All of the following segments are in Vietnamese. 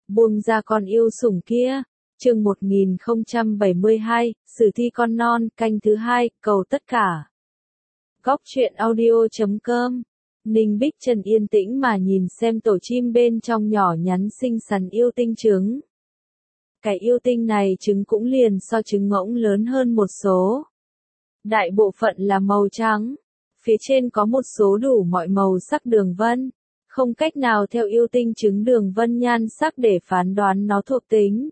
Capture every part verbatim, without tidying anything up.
buông ra con yêu sủng kia. Chương một nghìn không trăm bảy mươi hai, Sử thi con non, canh thứ hai, cầu tất cả. Góc truyện audio chấm com. Ninh Bích Trân yên tĩnh mà nhìn xem tổ chim bên trong nhỏ nhắn xinh xắn yêu tinh trứng. Cái yêu tinh này trứng cũng liền so trứng ngỗng lớn hơn một số. Đại bộ phận là màu trắng, phía trên có một số đủ mọi màu sắc đường vân, không cách nào theo yêu tinh trứng đường vân nhan sắc để phán đoán nó thuộc tính.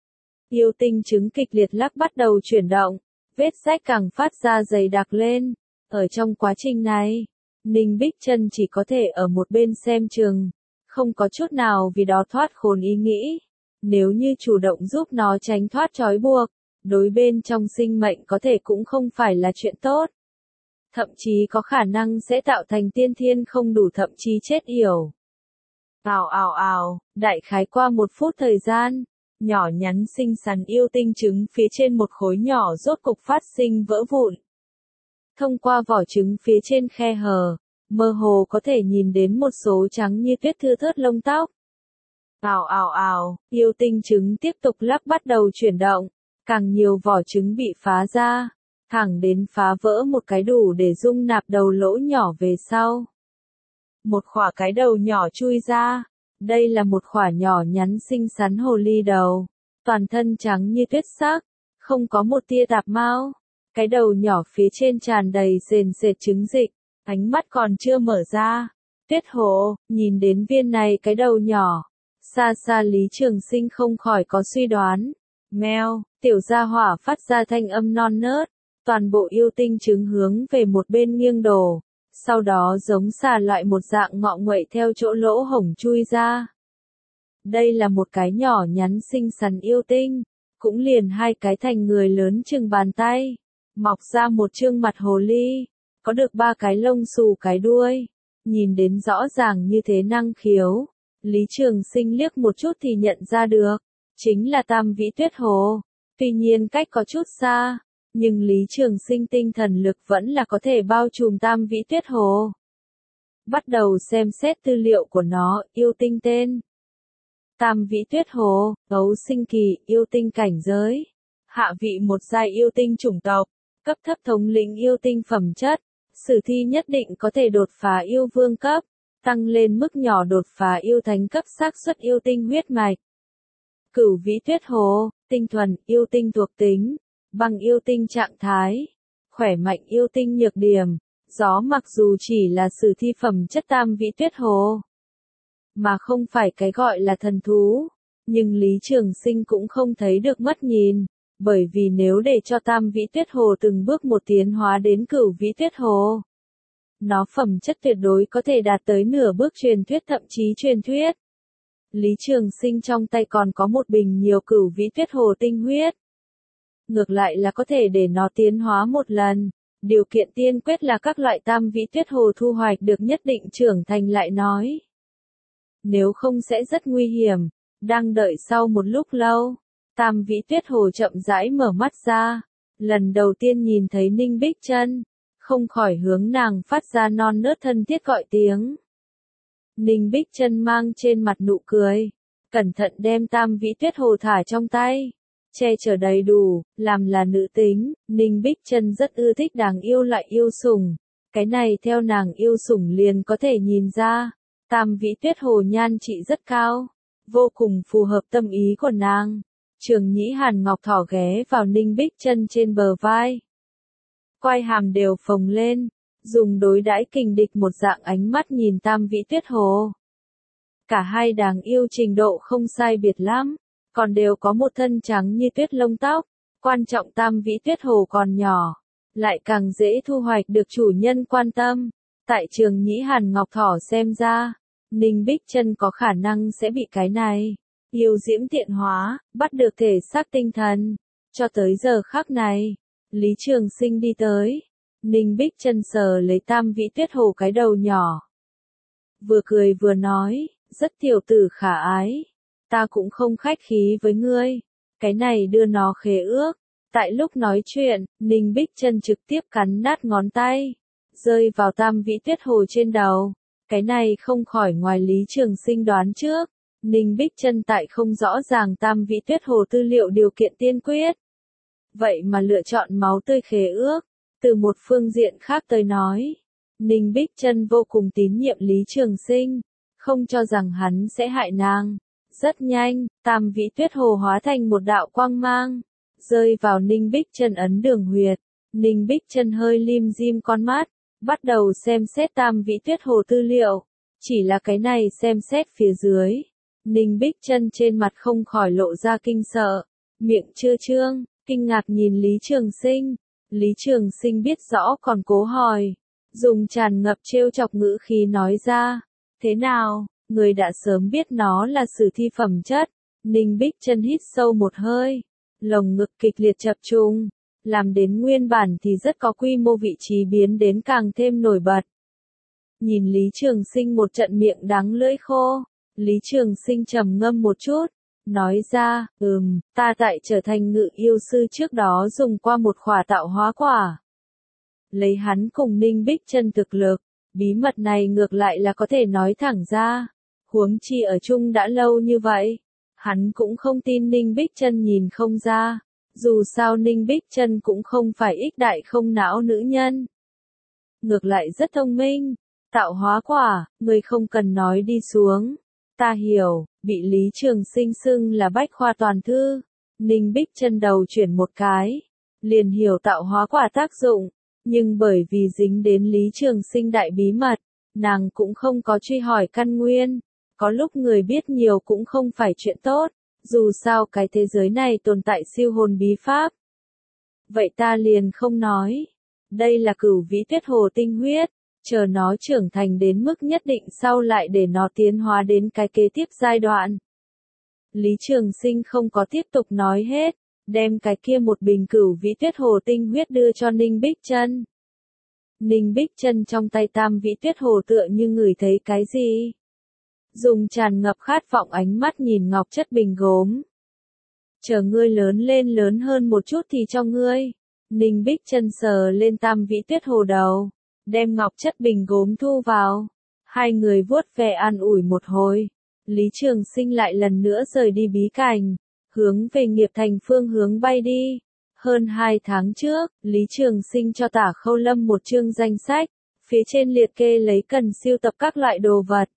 Yêu tinh trứng kịch liệt lắc bắt đầu chuyển động, vết rách càng phát ra dày đặc lên. Ở trong quá trình này, Ninh Bích Trân chỉ có thể ở một bên xem chừng, không có chút nào vì đó thoát khốn ý nghĩ. Nếu như chủ động giúp nó tránh thoát trói buộc, đối bên trong sinh mệnh có thể cũng không phải là chuyện tốt. Thậm chí có khả năng sẽ tạo thành tiên thiên không đủ, thậm chí chết yểu. Ào ào ào, đại khái qua một phút thời gian, nhỏ nhắn xinh xắn yêu tinh trứng phía trên một khối nhỏ rốt cục phát sinh vỡ vụn. Thông qua vỏ trứng phía trên khe hở, mơ hồ có thể nhìn đến một số trắng như tuyết thưa thớt lông tóc. Ào ào ào, yêu tinh trứng tiếp tục lắc bắt đầu chuyển động, càng nhiều vỏ trứng bị phá ra, thẳng đến phá vỡ một cái đủ để dung nạp đầu lỗ nhỏ về sau. Một khỏa cái đầu nhỏ chui ra, đây là một khỏa nhỏ nhắn xinh xắn hồ ly đầu, toàn thân trắng như tuyết sắc, không có một tia tạp mao. Cái đầu nhỏ phía trên tràn đầy sền sệt trứng dịch, ánh mắt còn chưa mở ra. Tuyết Hồ, nhìn đến viên này cái đầu nhỏ, xa xa Lý Trường Sinh không khỏi có suy đoán. Meo, tiểu gia hỏa phát ra thanh âm non nớt, toàn bộ yêu tinh trứng hướng về một bên nghiêng đổ, sau đó giống xà loại một dạng ngọ nguậy theo chỗ lỗ hổng chui ra. Đây là một cái nhỏ nhắn xinh xắn yêu tinh, cũng liền hai cái thành người lớn chừng bàn tay. Mọc ra một trương mặt hồ ly, có được ba cái lông xù cái đuôi, nhìn đến rõ ràng như thế năng khiếu. Lý Trường Sinh liếc một chút thì nhận ra được, chính là Tam Vĩ Tuyết Hồ. Tuy nhiên cách có chút xa, nhưng Lý Trường Sinh tinh thần lực vẫn là có thể bao trùm Tam Vĩ Tuyết Hồ. Bắt đầu xem xét tư liệu của nó, yêu tinh tên. Tam Vĩ Tuyết Hồ, gấu sinh kỳ, yêu tinh cảnh giới. Hạ vị một giai yêu tinh chủng tộc. Cấp thấp thống lĩnh yêu tinh phẩm chất, sử thi nhất định có thể đột phá yêu vương cấp, tăng lên mức nhỏ đột phá yêu thánh cấp xác suất yêu tinh huyết mạch. Cửu Vĩ Tuyết Hồ, tinh thuần, yêu tinh thuộc tính, băng yêu tinh trạng thái, khỏe mạnh yêu tinh nhược điểm, gió mặc dù chỉ là sử thi phẩm chất Tam Vĩ Tuyết Hồ, mà không phải cái gọi là thần thú, nhưng Lý Trường Sinh cũng không thấy được mất nhìn. Bởi vì nếu để cho Tam Vĩ Tuyết Hồ từng bước một tiến hóa đến Cửu Vĩ Tuyết Hồ, nó phẩm chất tuyệt đối có thể đạt tới nửa bước truyền thuyết thậm chí truyền thuyết. Lý Trường Sinh trong tay còn có một bình nhiều Cửu Vĩ Tuyết Hồ tinh huyết. Ngược lại là có thể để nó tiến hóa một lần, điều kiện tiên quyết là các loại Tam Vĩ Tuyết Hồ thu hoạch được nhất định trưởng thành lại nói. Nếu không sẽ rất nguy hiểm. Đang đợi sau một lúc lâu, Tam Vĩ Tuyết Hồ chậm rãi mở mắt ra, lần đầu tiên nhìn thấy Ninh Bích Trân, không khỏi hướng nàng phát ra non nớt thân thiết gọi tiếng. Ninh Bích Trân mang trên mặt nụ cười, cẩn thận đem Tam Vĩ Tuyết Hồ thả trong tay, che chở đầy đủ, làm là nữ tính, Ninh Bích Trân rất ưa thích đáng yêu lại yêu sủng, cái này theo nàng yêu sủng liền có thể nhìn ra, Tam Vĩ Tuyết Hồ nhan trị rất cao, vô cùng phù hợp tâm ý của nàng. Trường Nhĩ Hàn Ngọc thỏ ghé vào Ninh Bích Trân trên bờ vai. Quai hàm đều phồng lên, dùng đối đãi kình địch một dạng ánh mắt nhìn Tam Vĩ Tuyết Hồ. Cả hai đáng yêu trình độ không sai biệt lắm, còn đều có một thân trắng như tuyết lông tóc. Quan trọng Tam Vĩ Tuyết Hồ còn nhỏ, lại càng dễ thu hoạch được chủ nhân quan tâm. Tại Trường Nhĩ Hàn Ngọc thỏ xem ra, Ninh Bích Trân có khả năng sẽ bị cái này yêu diễm tiện hóa, bắt được thể xác tinh thần. Cho tới giờ khắc này, Lý Trường Sinh đi tới, Ninh Bích Trân sờ lấy Tam Vĩ Tuyết Hồ cái đầu nhỏ. Vừa cười vừa nói, rất tiểu tử khả ái, ta cũng không khách khí với ngươi, cái này đưa nó khế ước. Tại lúc nói chuyện, Ninh Bích Trân trực tiếp cắn nát ngón tay, rơi vào Tam Vĩ Tuyết Hồ trên đầu. Cái này không khỏi ngoài Lý Trường Sinh đoán trước. Ninh Bích Chân tại không rõ ràng Tam Vĩ Tuyết Hồ tư liệu điều kiện tiên quyết. Vậy mà lựa chọn máu tươi khế ước. Từ một phương diện khác tới nói, Ninh Bích Chân vô cùng tín nhiệm Lý Trường Sinh, không cho rằng hắn sẽ hại nàng. Rất nhanh, Tam Vĩ Tuyết Hồ hóa thành một đạo quang mang, rơi vào Ninh Bích Chân ấn đường huyệt. Ninh Bích Chân hơi lim dim con mắt, bắt đầu xem xét Tam Vĩ Tuyết Hồ tư liệu. Chỉ là cái này xem xét phía dưới, Ninh Bích Chân trên mặt không khỏi lộ ra kinh sợ, miệng chưa trương, kinh ngạc nhìn Lý Trường Sinh. Lý Trường Sinh biết rõ còn cố hỏi, dùng tràn ngập trêu chọc ngữ khí nói ra, thế nào, người đã sớm biết nó là sử thi phẩm chất. Ninh Bích Chân hít sâu một hơi, lồng ngực kịch liệt chập trùng, làm đến nguyên bản thì rất có quy mô vị trí biến đến càng thêm nổi bật. Nhìn Lý Trường Sinh một trận miệng đắng lưỡi khô, Lý Trường Sinh trầm ngâm một chút, nói ra, ừm, ta tại trở thành ngự yêu sư trước đó dùng qua một khỏa tạo hóa quả. Lấy hắn cùng Ninh Bích Chân thực lực, bí mật này ngược lại là có thể nói thẳng ra, huống chi ở chung đã lâu như vậy, hắn cũng không tin Ninh Bích Chân nhìn không ra, dù sao Ninh Bích Chân cũng không phải ích đại không não nữ nhân. Ngược lại rất thông minh, tạo hóa quả, người không cần nói đi xuống. Ta hiểu, bị Lý Trường Sinh xưng là bách khoa toàn thư. Ninh Bích Chân đầu chuyển một cái, liền hiểu tạo hóa quả tác dụng, nhưng bởi vì dính đến Lý Trường Sinh đại bí mật, nàng cũng không có truy hỏi căn nguyên. Có lúc người biết nhiều cũng không phải chuyện tốt, dù sao cái thế giới này tồn tại siêu hồn bí pháp. Vậy ta liền không nói. Đây là Cửu Vĩ Tuyết Hồ tinh huyết, chờ nó trưởng thành đến mức nhất định sau lại để nó tiến hóa đến cái kế tiếp giai đoạn. Lý Trường Sinh không có tiếp tục nói hết, đem cái kia một bình Cửu Vĩ Tuyết Hồ tinh huyết đưa cho Ninh Bích Chân. Ninh Bích Chân trong tay Tam Vĩ Tuyết Hồ tựa như ngửi thấy cái gì, dùng tràn ngập khát vọng ánh mắt nhìn ngọc chất bình gốm. Chờ ngươi lớn lên lớn hơn một chút thì cho ngươi. Ninh Bích Chân sờ lên Tam Vĩ Tuyết Hồ đầu, đem ngọc chất bình gốm thu vào. Hai người vuốt ve an ủi một hồi. Lý Trường Sinh lại lần nữa rời đi bí cảnh, hướng về Nghiệp Thành phương hướng bay đi. Hơn hai tháng trước, Lý Trường Sinh cho Tả Khâu Lâm một chương danh sách, phía trên liệt kê lấy cần siêu tập các loại đồ vật,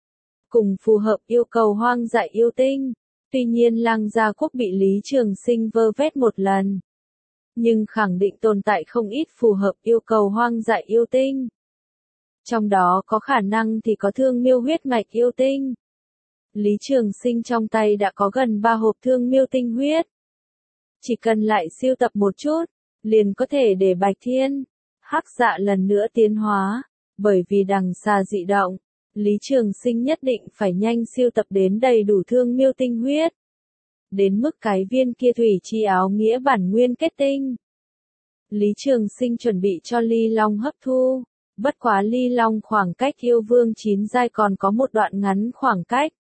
cùng phù hợp yêu cầu hoang dại yêu tinh. Tuy nhiên Lăng Gia Quốc bị Lý Trường Sinh vơ vét một lần, nhưng khẳng định tồn tại không ít phù hợp yêu cầu hoang dại yêu tinh. Trong đó có khả năng thì có thương miêu huyết mạch yêu tinh. Lý Trường Sinh trong tay đã có gần ba hộp thương miêu tinh huyết. Chỉ cần lại siêu tập một chút, liền có thể để Bạch Thiên, Hắc Dạ lần nữa tiến hóa. Bởi vì đằng xa dị động, Lý Trường Sinh nhất định phải nhanh siêu tập đến đầy đủ thương miêu tinh huyết. Đến mức cái viên kia thủy chi áo nghĩa bản nguyên kết tinh, Lý Trường Sinh chuẩn bị cho Ly Long hấp thu. Bất quá Ly Long khoảng cách yêu vương chín giai còn có một đoạn ngắn khoảng cách,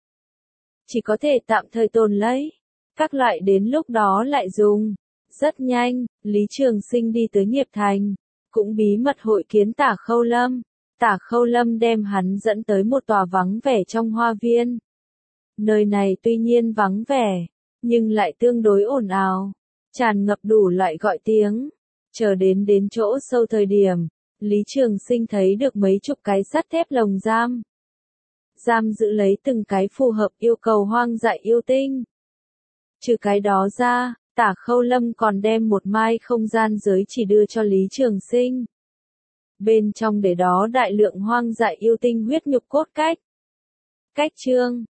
chỉ có thể tạm thời tồn lấy, các loại đến lúc đó lại dùng. Rất nhanh, Lý Trường Sinh đi tới Nghiệp Thành, cũng bí mật hội kiến Tả Khâu Lâm. Tả Khâu Lâm đem hắn dẫn tới một tòa vắng vẻ trong hoa viên. Nơi này tuy nhiên vắng vẻ, nhưng lại tương đối ồn ào, tràn ngập đủ loại gọi tiếng. Chờ đến đến chỗ sâu thời điểm, Lý Trường Sinh thấy được mấy chục cái sắt thép lồng giam. Giam giữ lấy từng cái phù hợp yêu cầu hoang dại yêu tinh. Trừ cái đó ra, Tả Khâu Lâm còn đem một mai không gian giới chỉ đưa cho Lý Trường Sinh. Bên trong để đó đại lượng hoang dại yêu tinh huyết nhục cốt cách. Cách chương